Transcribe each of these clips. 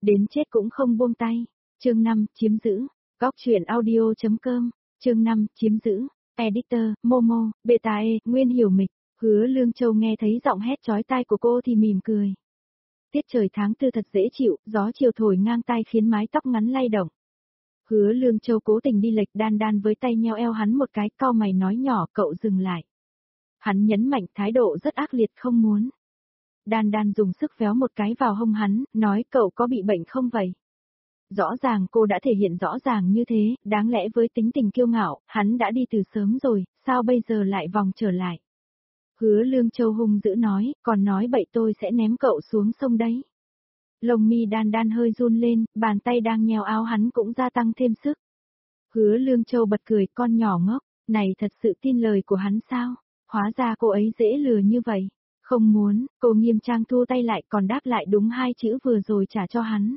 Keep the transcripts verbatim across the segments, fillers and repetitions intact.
đến chết cũng không buông tay. Chương năm, chiếm giữ. Góc truyện audio.com. Chương năm, chiếm giữ. Editor, Momo, Betae, Nguyên Hiểu Mịch. Hứa Lương Châu nghe thấy giọng hét chói tai của cô thì mỉm cười. Tiết trời tháng tư thật dễ chịu, gió chiều thổi ngang tai khiến mái tóc ngắn lay động. Hứa Lương Châu cố tình đi lệch Đan Đan với tay nheo eo hắn một cái, cau mày nói nhỏ, cậu dừng lại. Hắn nhấn mạnh thái độ rất ác liệt, không muốn. Đan Đan dùng sức véo một cái vào hông hắn, nói cậu có bị bệnh không vậy? Rõ ràng cô đã thể hiện rõ ràng như thế, đáng lẽ với tính tình kiêu ngạo, hắn đã đi từ sớm rồi, sao bây giờ lại vòng trở lại? Hứa Lương Châu hung dữ nói, còn nói bậy tôi sẽ ném cậu xuống sông đấy. Lông mi Đan Đan hơi run lên, bàn tay đang nheo áo hắn cũng gia tăng thêm sức. Hứa Lương Châu bật cười, con nhỏ ngốc, này thật sự tin lời của hắn sao? Hóa ra cô ấy dễ lừa như vậy. Không muốn, cô nghiêm trang thu tay lại còn đáp lại đúng hai chữ vừa rồi trả cho hắn.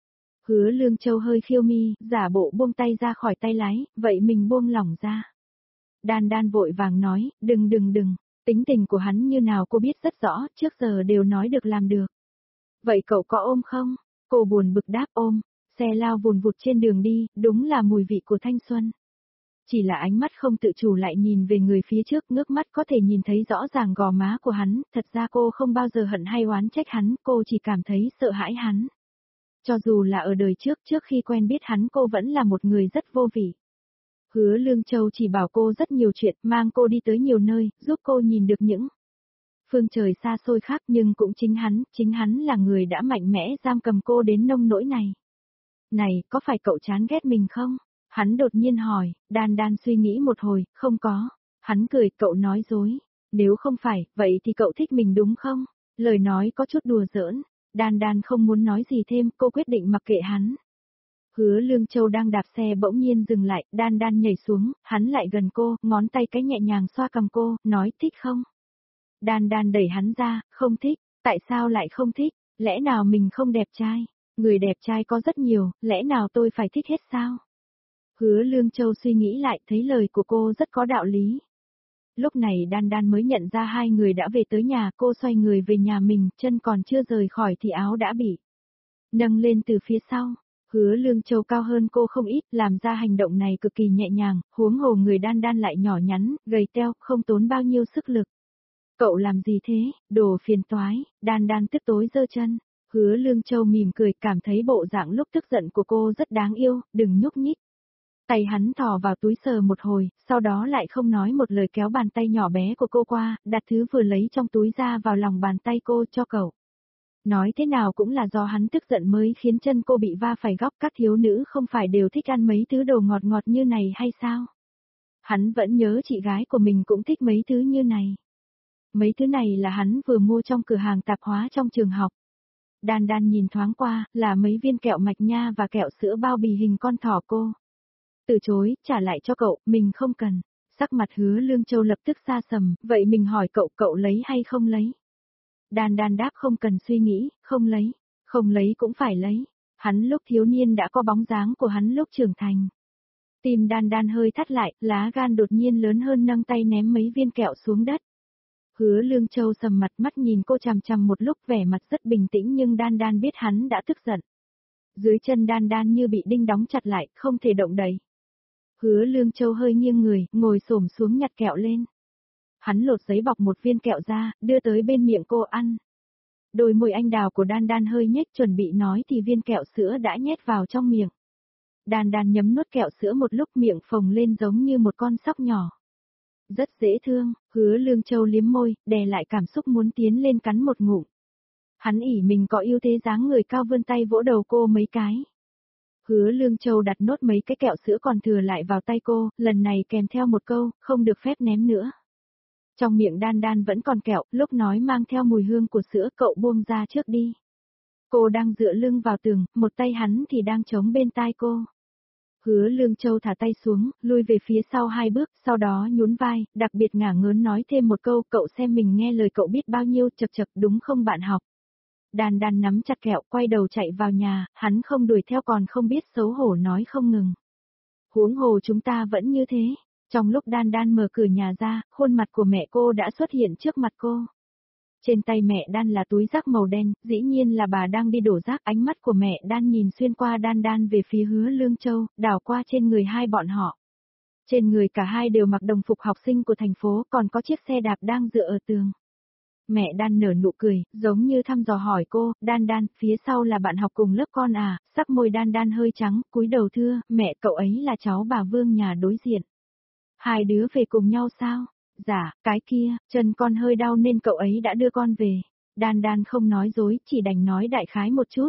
Hứa Lương Châu hơi khiêu mi, giả bộ buông tay ra khỏi tay lái, vậy mình buông lỏng ra. Đan Đan vội vàng nói, đừng đừng đừng, tính tình của hắn như nào cô biết rất rõ, trước giờ đều nói được làm được. Vậy cậu có ôm không? Cô buồn bực đáp ôm, xe lao vùn vụt trên đường đi, đúng là mùi vị của thanh xuân. Chỉ là ánh mắt không tự chủ lại nhìn về người phía trước, ngước mắt có thể nhìn thấy rõ ràng gò má của hắn, thật ra cô không bao giờ hận hay oán trách hắn, cô chỉ cảm thấy sợ hãi hắn. Cho dù là ở đời trước, trước khi quen biết hắn cô vẫn là một người rất vô vị. Hứa Lương Châu chỉ bảo cô rất nhiều chuyện, mang cô đi tới nhiều nơi, giúp cô nhìn được những phương trời xa xôi khác, nhưng cũng chính hắn, chính hắn là người đã mạnh mẽ giam cầm cô đến nông nỗi này. Này, có phải cậu chán ghét mình không? Hắn đột nhiên hỏi. Đan Đan suy nghĩ một hồi, không có. Hắn cười, cậu nói dối. Nếu không phải, vậy thì cậu thích mình đúng không? Lời nói có chút đùa giỡn. Đan Đan không muốn nói gì thêm, cô quyết định mặc kệ hắn. Hứa Lương Châu đang đạp xe bỗng nhiên dừng lại, Đan Đan nhảy xuống, hắn lại gần cô, ngón tay cái nhẹ nhàng xoa cằm cô, nói thích không? Đan Đan đẩy hắn ra, không thích, tại sao lại không thích, lẽ nào mình không đẹp trai? Người đẹp trai có rất nhiều, lẽ nào tôi phải thích hết sao? Hứa Lương Châu suy nghĩ lại, thấy lời của cô rất có đạo lý. Lúc này Đan Đan mới nhận ra hai người đã về tới nhà, cô xoay người về nhà mình, chân còn chưa rời khỏi thì áo đã bị nâng lên từ phía sau. Hứa Lương Châu cao hơn cô không ít, làm ra hành động này cực kỳ nhẹ nhàng, huống hồ người Đan Đan lại nhỏ nhắn, gầy teo, không tốn bao nhiêu sức lực. Cậu làm gì thế, đồ phiền toái, Đan Đan tức tối giơ chân. Hứa Lương Châu mỉm cười, cảm thấy bộ dạng lúc tức giận của cô rất đáng yêu, đừng nhúc nhích. Tay hắn thò vào túi sờ một hồi, sau đó lại không nói một lời kéo bàn tay nhỏ bé của cô qua, đặt thứ vừa lấy trong túi ra vào lòng bàn tay cô cho cậu. Nói thế nào cũng là do hắn tức giận mới khiến chân cô bị va phải góc, các thiếu nữ không phải đều thích ăn mấy thứ đồ ngọt ngọt như này hay sao? Hắn vẫn nhớ chị gái của mình cũng thích mấy thứ như này. Mấy thứ này là hắn vừa mua trong cửa hàng tạp hóa trong trường học. Đan Đan nhìn thoáng qua, là mấy viên kẹo mạch nha và kẹo sữa bao bì hình con thỏ cô. Từ chối, trả lại cho cậu, mình không cần. Sắc mặt Hứa Lương Châu lập tức xa sầm, vậy mình hỏi cậu, cậu lấy hay không lấy? Đan Đan đáp không cần suy nghĩ, không lấy, không lấy cũng phải lấy. Hắn lúc thiếu niên đã có bóng dáng của hắn lúc trưởng thành. Tim Đan Đan hơi thắt lại, lá gan đột nhiên lớn hơn, nâng tay ném mấy viên kẹo xuống đất. Hứa Lương Châu sầm mặt, mắt nhìn cô chằm chằm một lúc, vẻ mặt rất bình tĩnh, nhưng Đan Đan biết hắn đã tức giận. Dưới chân Đan Đan như bị đinh đóng chặt lại, không thể động đậy. Hứa Lương Châu hơi nghiêng người, ngồi xổm xuống nhặt kẹo lên. Hắn lột giấy bọc một viên kẹo ra, đưa tới bên miệng cô ăn. Đôi môi anh đào của Đan Đan hơi nhếch, chuẩn bị nói thì viên kẹo sữa đã nhét vào trong miệng. Đan Đan nhấm nuốt kẹo sữa một lúc, miệng phồng lên giống như một con sóc nhỏ. Rất dễ thương, Hứa Lương Châu liếm môi, đè lại cảm xúc muốn tiến lên cắn một ngụm. Hắn ỉ mình có ưu thế dáng người cao, vươn tay vỗ đầu cô mấy cái. Hứa Lương Châu đặt nốt mấy cái kẹo sữa còn thừa lại vào tay cô, lần này kèm theo một câu, không được phép ném nữa. Trong miệng Đan Đan vẫn còn kẹo, lúc nói mang theo mùi hương của sữa, cậu buông ra trước đi. Cô đang dựa lưng vào tường, một tay hắn thì đang chống bên tai cô. Hứa Lương Châu thả tay xuống, lui về phía sau hai bước, sau đó nhún vai, đặc biệt ngả ngớn nói thêm một câu, cậu xem mình nghe lời cậu biết bao nhiêu, chật chật đúng không bạn học. Đan Đan nắm chặt kẹo, quay đầu chạy vào nhà, hắn không đuổi theo còn không biết xấu hổ nói không ngừng. Huống hồ chúng ta vẫn như thế. Trong lúc Đan Đan mở cửa nhà ra, khuôn mặt của mẹ cô đã xuất hiện trước mặt cô. Trên tay mẹ Đan là túi rác màu đen, dĩ nhiên là bà đang đi đổ rác. Ánh mắt của mẹ Đan nhìn xuyên qua Đan Đan về phía Hứa Lương Châu, đảo qua trên người hai bọn họ. Trên người cả hai đều mặc đồng phục học sinh của thành phố, còn có chiếc xe đạp đang dựa ở tường. Mẹ Đan nở nụ cười, giống như thăm dò hỏi cô, Đan Đan, phía sau là bạn học cùng lớp con à? Sắc môi Đan Đan hơi trắng, cúi đầu thưa, mẹ, cậu ấy là cháu bà Vương nhà đối diện. Hai đứa về cùng nhau sao? Dạ, cái kia, chân con hơi đau nên cậu ấy đã đưa con về. Đan Đan không nói dối, chỉ đành nói đại khái một chút.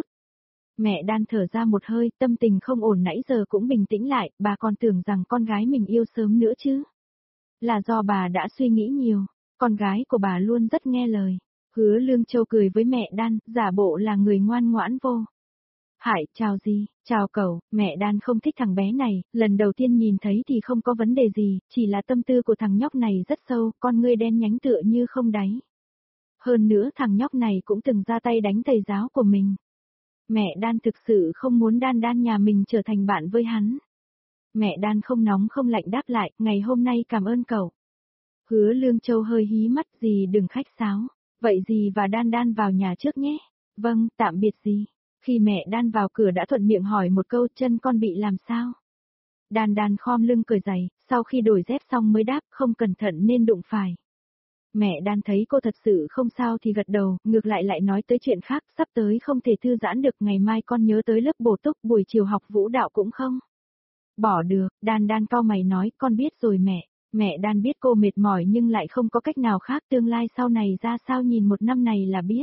Mẹ Đan thở ra một hơi, tâm tình không ổn nãy giờ cũng bình tĩnh lại, bà còn tưởng rằng con gái mình yêu sớm nữa chứ. Là do bà đã suy nghĩ nhiều, con gái của bà luôn rất nghe lời. Hứa Lương Châu cười với mẹ Đan, giả bộ là người ngoan ngoãn vô. Hải, chào gì, chào cậu, mẹ Đan không thích thằng bé này, lần đầu tiên nhìn thấy thì không có vấn đề gì, chỉ là tâm tư của thằng nhóc này rất sâu, con ngươi đen nhánh tựa như không đáy. Hơn nữa thằng nhóc này cũng từng ra tay đánh thầy giáo của mình. Mẹ Đan thực sự không muốn Đan Đan nhà mình trở thành bạn với hắn. Mẹ Đan không nóng không lạnh đáp lại, ngày hôm nay cảm ơn cậu. Hứa Lương Châu hơi hí mắt, gì đừng khách sáo, vậy gì và Đan Đan vào nhà trước nhé. Vâng, tạm biệt gì. Khi mẹ Đan vào cửa đã thuận miệng hỏi một câu, chân con bị làm sao? Đan Đan khom lưng cười giày, sau khi đổi dép xong mới đáp, không cẩn thận nên đụng phải. Mẹ Đan thấy cô thật sự không sao thì gật đầu, ngược lại lại nói tới chuyện khác, sắp tới không thể thư giãn được, ngày mai con nhớ tới lớp bổ túc, buổi chiều học vũ đạo cũng không. Bỏ được, Đan Đan cau mày nói, con biết rồi mẹ. Mẹ Đan biết cô mệt mỏi nhưng lại không có cách nào khác, tương lai sau này ra sao nhìn một năm này là biết.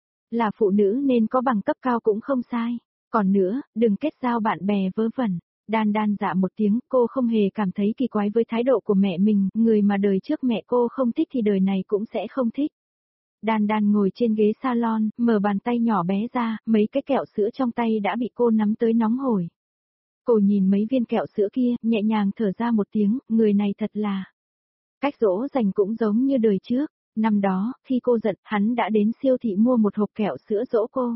Là phụ nữ nên có bằng cấp cao cũng không sai. Còn nữa, đừng kết giao bạn bè vớ vẩn. Đan Đan dạ một tiếng, cô không hề cảm thấy kỳ quái với thái độ của mẹ mình, người mà đời trước mẹ cô không thích thì đời này cũng sẽ không thích. Đan Đan ngồi trên ghế salon, mở bàn tay nhỏ bé ra, mấy cái kẹo sữa trong tay đã bị cô nắm tới nóng hổi. Cô nhìn mấy viên kẹo sữa kia, nhẹ nhàng thở ra một tiếng, người này thật là. Cách dỗ dành cũng giống như đời trước, năm đó, khi cô giận, hắn đã đến siêu thị mua một hộp kẹo sữa dỗ cô.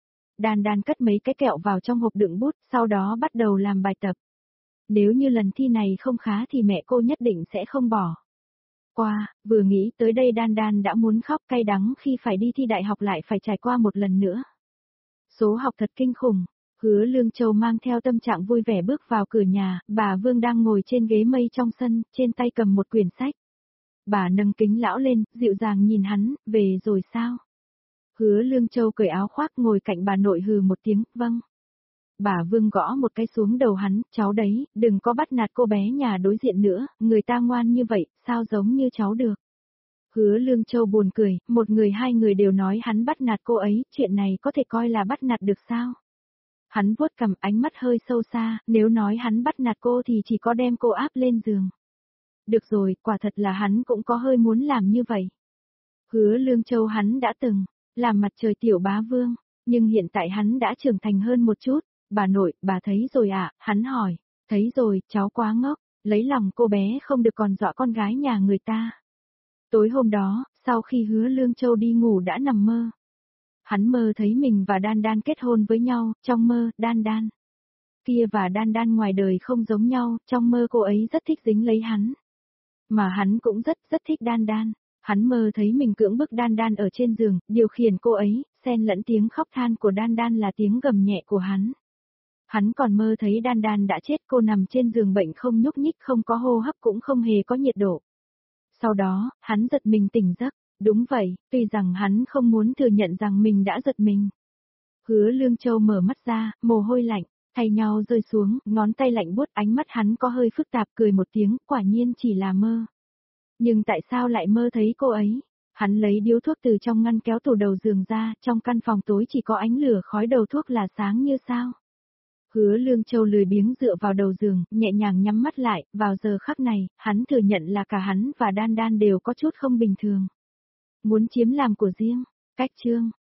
Đan Đan cất mấy cái kẹo vào trong hộp đựng bút, sau đó bắt đầu làm bài tập. Nếu như lần thi này không khá thì mẹ cô nhất định sẽ không bỏ qua, vừa nghĩ tới đây Đan Đan đã muốn khóc, cay đắng khi phải đi thi đại học lại phải trải qua một lần nữa. Số học thật kinh khủng. Hứa Lương Châu mang theo tâm trạng vui vẻ bước vào cửa nhà, bà Vương đang ngồi trên ghế mây trong sân, trên tay cầm một quyển sách. Bà nâng kính lão lên, dịu dàng nhìn hắn, về rồi sao? Hứa Lương Châu cởi áo khoác ngồi cạnh bà nội hừ một tiếng, vâng. Bà Vương gõ một cái xuống đầu hắn, cháu đấy, đừng có bắt nạt cô bé nhà đối diện nữa, người ta ngoan như vậy, sao giống như cháu được. Hứa Lương Châu buồn cười, một người hai người đều nói hắn bắt nạt cô ấy, chuyện này có thể coi là bắt nạt được sao? Hắn vuốt cằm, ánh mắt hơi sâu xa, nếu nói hắn bắt nạt cô thì chỉ có đem cô áp lên giường. Được rồi, quả thật là hắn cũng có hơi muốn làm như vậy. Hứa Lương Châu hắn đã từng làm mặt trời tiểu bá vương, nhưng hiện tại hắn đã trưởng thành hơn một chút. Bà nội, bà thấy rồi ạ, à? Hắn hỏi. Thấy rồi, cháu quá ngốc, lấy lòng cô bé không được còn dọa con gái nhà người ta. Tối hôm đó, sau khi Hứa Lương Châu đi ngủ đã nằm mơ. Hắn mơ thấy mình và Đan Đan kết hôn với nhau, trong mơ, Đan Đan kia và Đan Đan ngoài đời không giống nhau, trong mơ cô ấy rất thích dính lấy hắn. Mà hắn cũng rất, rất thích Đan Đan. Hắn mơ thấy mình cưỡng bức Đan Đan ở trên giường, điều khiển cô ấy, xen lẫn tiếng khóc than của Đan Đan là tiếng gầm nhẹ của hắn. Hắn còn mơ thấy Đan Đan đã chết, cô nằm trên giường bệnh không nhúc nhích, không có hô hấp cũng không hề có nhiệt độ. Sau đó, hắn giật mình tỉnh giấc. Đúng vậy, tuy rằng hắn không muốn thừa nhận rằng mình đã giật mình. Hứa Lương Châu mở mắt ra, mồ hôi lạnh, thay nhau rơi xuống, ngón tay lạnh buốt, ánh mắt hắn có hơi phức tạp, cười một tiếng, quả nhiên chỉ là mơ. Nhưng tại sao lại mơ thấy cô ấy? Hắn lấy điếu thuốc từ trong ngăn kéo tủ đầu giường ra, trong căn phòng tối chỉ có ánh lửa khói đầu thuốc là sáng như sao. Hứa Lương Châu lười biếng dựa vào đầu giường, nhẹ nhàng nhắm mắt lại, vào giờ khắc này, hắn thừa nhận là cả hắn và Đan Đan đều có chút không bình thường. Muốn chiếm làm của riêng. Cách chương